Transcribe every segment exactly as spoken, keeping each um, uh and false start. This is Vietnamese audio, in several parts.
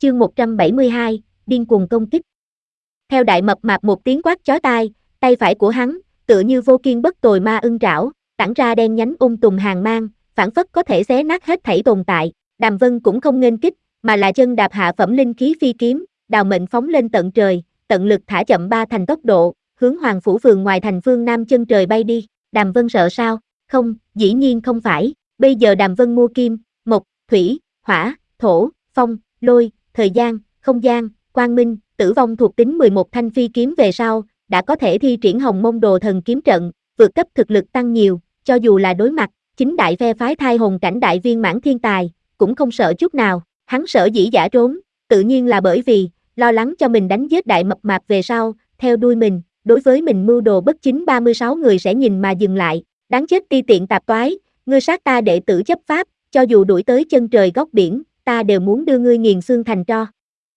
Chương một trăm bảy mươi hai, điên cuồng công kích. Theo đại mập mạp một tiếng quát chói tai, tay phải của hắn, tựa như vô kiên bất tồi ma ưng trảo, tản ra đen nhánh ung tùm hàng mang, phảng phất có thể xé nát hết thảy tồn tại. Đàm Vân cũng không nghênh kích, mà là chân đạp hạ phẩm linh khí phi kiếm, đào mệnh phóng lên tận trời, tận lực thả chậm ba thành tốc độ, hướng Hoàng phủ phường ngoài thành phương nam chân trời bay đi. Đàm Vân sợ sao? Không, dĩ nhiên không phải. Bây giờ Đàm Vân mua kim, mộc, thủy, hỏa, thổ, phong, lôi, thời gian, không gian, quang minh, tử vong thuộc tính mười một thanh phi kiếm về sau, đã có thể thi triển Hồng Mông Đồ Thần kiếm trận, vượt cấp thực lực tăng nhiều, cho dù là đối mặt chính đại phe phái thai hồn cảnh đại viên mãn thiên tài, cũng không sợ chút nào. Hắn sở dĩ giả trốn, tự nhiên là bởi vì lo lắng cho mình đánh giết đại mập mạp về sau, theo đuôi mình, đối với mình mưu đồ bất chính ba mươi sáu người sẽ nhìn mà dừng lại. Đáng chết ti tiện tạp toái, ngươi sát ta đệ tử chấp pháp, cho dù đuổi tới chân trời góc biển, ta đều muốn đưa ngươi nghiền xương thành tro.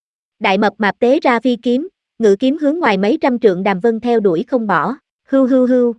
Đại mập mạp tế ra phi kiếm, ngự kiếm hướng ngoài mấy trăm trượng. Đàm Vân theo đuổi không bỏ, hưu hưu hưu.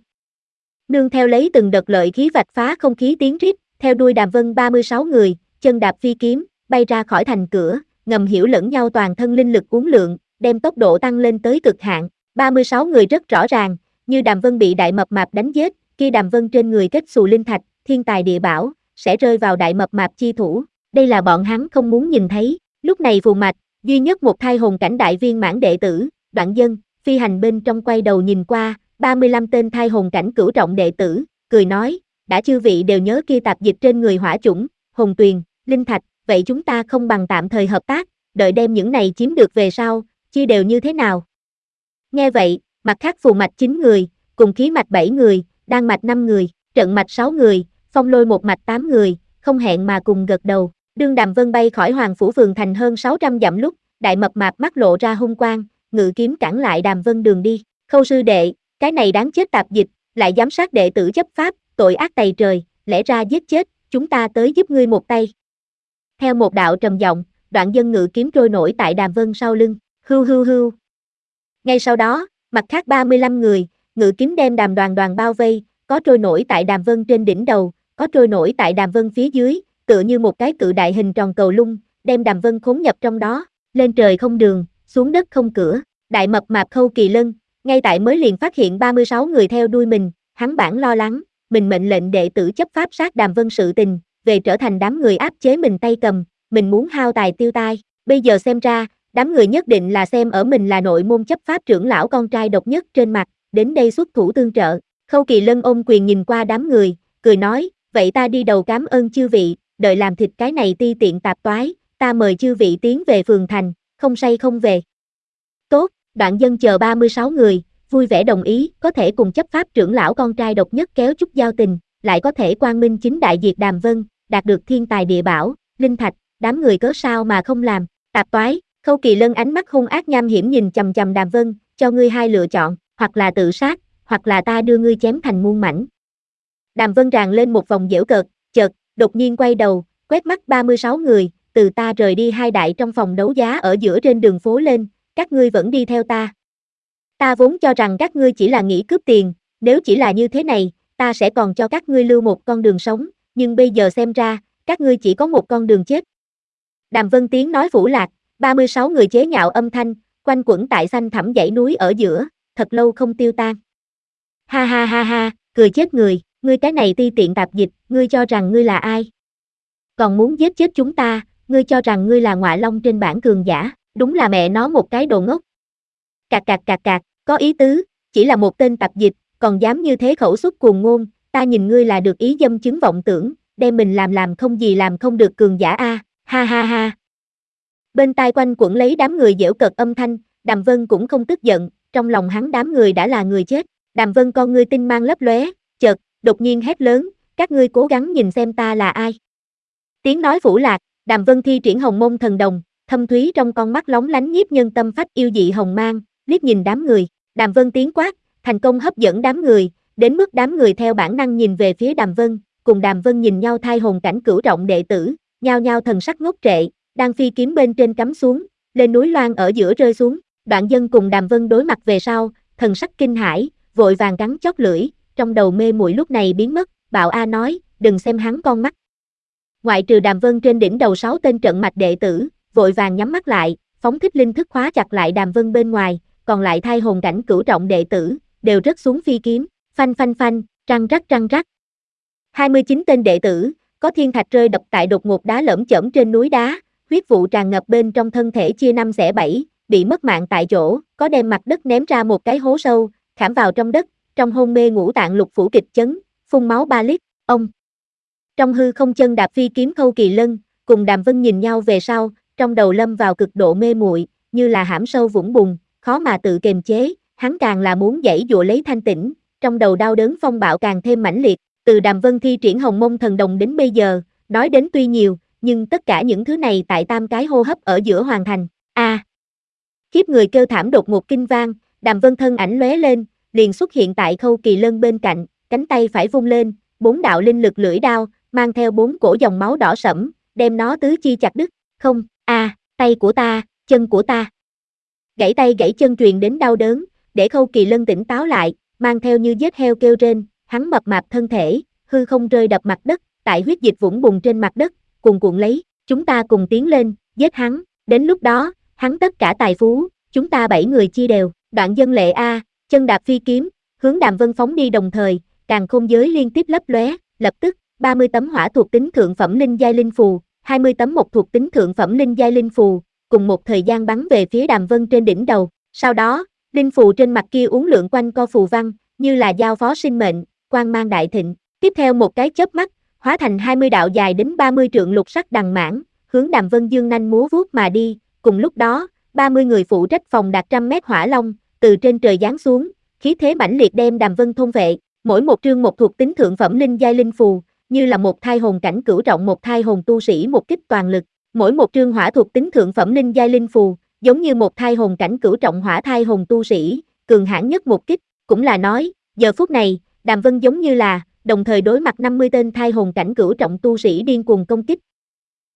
Nương theo lấy từng đợt lợi khí vạch phá không khí tiếng rít, theo đuôi Đàm Vân ba mươi sáu người, chân đạp phi kiếm, bay ra khỏi thành cửa, ngầm hiểu lẫn nhau toàn thân linh lực uốn lượn, đem tốc độ tăng lên tới cực hạn. ba mươi sáu người rất rõ ràng, như Đàm Vân bị đại mập mạp đánh giết, khi Đàm Vân trên người kết xù linh thạch, thiên tài địa bảo, sẽ rơi vào đại mập mạp chi thủ. Đây là bọn hắn không muốn nhìn thấy. Lúc này Phù Mạch, duy nhất một thai hồn cảnh đại viên mãn đệ tử, Đoạn Dân, phi hành bên trong quay đầu nhìn qua, ba mươi lăm tên thai hồn cảnh cửu trọng đệ tử, cười nói, đã chư vị đều nhớ kia tạp dịch trên người hỏa chủng, hồn tuyền, linh thạch, vậy chúng ta không bằng tạm thời hợp tác, đợi đem những này chiếm được về sau, chia đều như thế nào? Nghe vậy, mặt khác Phù Mạch chín người, cùng khí mạch bảy người, đan mạch năm người, trận mạch sáu người, phong lôi một mạch tám người, không hẹn mà cùng gật đầu. Đương Đàm Vân bay khỏi Hoàng phủ phường thành hơn sáu trăm dặm lúc, đại mập mạp mắt lộ ra hung quang, ngự kiếm cản lại Đàm Vân đường đi. Khâu sư đệ, cái này đáng chết tạp dịch, lại giám sát đệ tử chấp pháp, tội ác tày trời, lẽ ra giết chết, chúng ta tới giúp ngươi một tay. Theo một đạo trầm giọng, Đoạn Dân ngự kiếm trôi nổi tại Đàm Vân sau lưng, hưu hưu hưu. Ngay sau đó, mặt khác ba mươi lăm người, ngự kiếm đem Đàm Đoàn Đoàn bao vây, có trôi nổi tại Đàm Vân trên đỉnh đầu, có trôi nổi tại Đàm Vân phía dưới, tựa như một cái cự đại hình tròn cầu lung, đem Đàm Vân khốn nhập trong đó, lên trời không đường, xuống đất không cửa. Đại mập mạp Khâu Kỳ Lân, ngay tại mới liền phát hiện ba mươi sáu người theo đuôi mình, hắn bản lo lắng, mình mệnh lệnh đệ tử chấp pháp sát Đàm Vân sự tình, về trở thành đám người áp chế mình tay cầm, mình muốn hao tài tiêu tai, bây giờ xem ra, đám người nhất định là xem ở mình là nội môn chấp pháp trưởng lão con trai độc nhất trên mặt, đến đây xuất thủ tương trợ. Khâu Kỳ Lân ôm quyền nhìn qua đám người, cười nói, vậy ta đi đầu cảm ơn chư vị, đợi làm thịt cái này ti tiện tạp toái, ta mời chư vị tiến về phường thành, không say không về. Tốt, Đoạn Dân chờ ba mươi sáu người, vui vẻ đồng ý, có thể cùng chấp pháp trưởng lão con trai độc nhất kéo chút giao tình, lại có thể quang minh chính đại diệt Đàm Vân, đạt được thiên tài địa bảo, linh thạch, đám người cớ sao mà không làm. Tạp toái, Khâu Kỳ Lân ánh mắt hung ác nham hiểm nhìn chằm chằm Đàm Vân, cho ngươi hai lựa chọn, hoặc là tự sát, hoặc là ta đưa ngươi chém thành muôn mảnh. Đàm Vân ràng lên một vòng giễu cợt, chợt, đột nhiên quay đầu, quét mắt ba mươi sáu người, từ ta rời đi hai đại trong phòng đấu giá ở giữa trên đường phố lên, các ngươi vẫn đi theo ta. Ta vốn cho rằng các ngươi chỉ là nghĩ cướp tiền, nếu chỉ là như thế này, ta sẽ còn cho các ngươi lưu một con đường sống, nhưng bây giờ xem ra, các ngươi chỉ có một con đường chết. Đàm Vân tiếng nói vũ lạc, ba mươi sáu người chế nhạo âm thanh, quanh quẩn tại xanh thẳm dãy núi ở giữa, thật lâu không tiêu tan. Ha ha ha ha, cười chết người, ngươi cái này ti tiện tạp dịch, ngươi cho rằng ngươi là ai? Còn muốn giết chết chúng ta, ngươi cho rằng ngươi là ngọa long trên bảng cường giả, đúng là mẹ nó một cái đồ ngốc. Cạc cạc cạc cạc, có ý tứ, chỉ là một tên tạp dịch, còn dám như thế khẩu xuất cuồng ngôn, ta nhìn ngươi là được ý dâm chứng vọng tưởng, đem mình làm làm không gì làm không được cường giả a, ha ha ha. Bên tai quanh quẩn lấy đám người giễu cợt âm thanh, Đàm Vân cũng không tức giận, trong lòng hắn đám người đã là người chết. Đàm Vân con ngươi tinh mang lấp lóe, chợt, đột nhiên hét lớn, các ngươi cố gắng nhìn xem ta là ai. Tiếng nói vũ lạc, Đàm Vân thi triển Hồng Mông Thần Đồng, thâm thúy trong con mắt lóng lánh nhiếp nhân tâm phách yêu dị hồng mang, liếc nhìn đám người. Đàm Vân tiếng quát, thành công hấp dẫn đám người, đến mức đám người theo bản năng nhìn về phía Đàm Vân, cùng Đàm Vân nhìn nhau thai hồn cảnh cửu trọng đệ tử, nhao nhao thần sắc ngốc trệ, đang phi kiếm bên trên cắm xuống, lên núi loan ở giữa rơi xuống. Đoạn Dân cùng Đàm Vân đối mặt về sau, thần sắc kinh hãi, vội vàng cắn chót lưỡi, trong đầu mê muội lúc này biến mất, Bạo A nói, đừng xem hắn con mắt. Ngoại trừ Đàm Vân trên đỉnh đầu sáu tên trận mạch đệ tử, vội vàng nhắm mắt lại, phóng thích linh thức khóa chặt lại Đàm Vân bên ngoài, còn lại thai hồn cảnh cửu trọng đệ tử, đều rớt xuống phi kiếm, phanh phanh phanh, răng rắc răng rắc. hai mươi chín tên đệ tử, có thiên thạch rơi đập tại đột ngột đá lởm chởm trên núi đá, huyết vụ tràn ngập bên trong thân thể chia năm xẻ bảy, bị mất mạng tại chỗ, có đem mặt đất ném ra một cái hố sâu, khảm vào trong đất, trong hôn mê ngũ tạng lục phủ kịch chấn, phun máu ba lít, ông. Trong hư không chân đạp phi kiếm Khâu Kỳ Lân, cùng Đàm Vân nhìn nhau về sau, trong đầu lâm vào cực độ mê muội, như là hãm sâu vũng bùn, khó mà tự kiềm chế, hắn càng là muốn giãy giụa lấy thanh tĩnh, trong đầu đau đớn phong bạo càng thêm mãnh liệt, từ Đàm Vân thi triển Hồng Mông Thần Đồng đến bây giờ, nói đến tuy nhiều, nhưng tất cả những thứ này tại tam cái hô hấp ở giữa hoàn thành. A! À, khiếp người kêu thảm đột ngột kinh vang, Đàm Vân thân ảnh lóe lên, liền xuất hiện tại Khâu Kỳ Lân bên cạnh, cánh tay phải vung lên, bốn đạo linh lực lưỡi đao, mang theo bốn cổ dòng máu đỏ sẫm, đem nó tứ chi chặt đứt. Không, a, à, tay của ta, chân của ta. Gãy tay gãy chân truyền đến đau đớn, để Khâu Kỳ Lân tỉnh táo lại, mang theo như giết heo kêu rên, hắn mập mạp thân thể, hư không rơi đập mặt đất, tại huyết dịch vũng bùn trên mặt đất, cuồn cuộn lấy, chúng ta cùng tiến lên, giết hắn, đến lúc đó, hắn tất cả tài phú, chúng ta bảy người chia đều, Đoạn Dân Lệ a, chân đạp phi kiếm, hướng Đàm Vân phóng đi đồng thời, càn khôn giới liên tiếp lấp lóe, lập tức, ba mươi tấm hỏa thuộc tính thượng phẩm linh giai linh phù, hai mươi tấm một thuộc tính thượng phẩm linh giai linh phù, cùng một thời gian bắn về phía Đàm Vân trên đỉnh đầu, sau đó, linh phù trên mặt kia uốn lượn quanh co phù văn, như là giao phó sinh mệnh, quang mang đại thịnh, tiếp theo một cái chớp mắt, hóa thành hai mươi đạo dài đến ba mươi trượng lục sắc đằng mãng, hướng Đàm Vân dương nanh múa vuốt mà đi, cùng lúc đó, ba mươi người phụ trách phòng đạt trăm mét hỏa long, từ trên trời giáng xuống, khí thế mãnh liệt đem Đàm Vân thôn vệ, mỗi một trương một thuộc tính thượng phẩm linh giai linh phù, như là một thai hồn cảnh cửu trọng một thai hồn tu sĩ một kích toàn lực, mỗi một trương hỏa thuộc tính thượng phẩm linh giai linh phù, giống như một thai hồn cảnh cửu trọng hỏa thai hồn tu sĩ, cường hãn nhất một kích, cũng là nói, giờ phút này, Đàm Vân giống như là, đồng thời đối mặt năm mươi tên thai hồn cảnh cửu trọng tu sĩ điên cuồng công kích,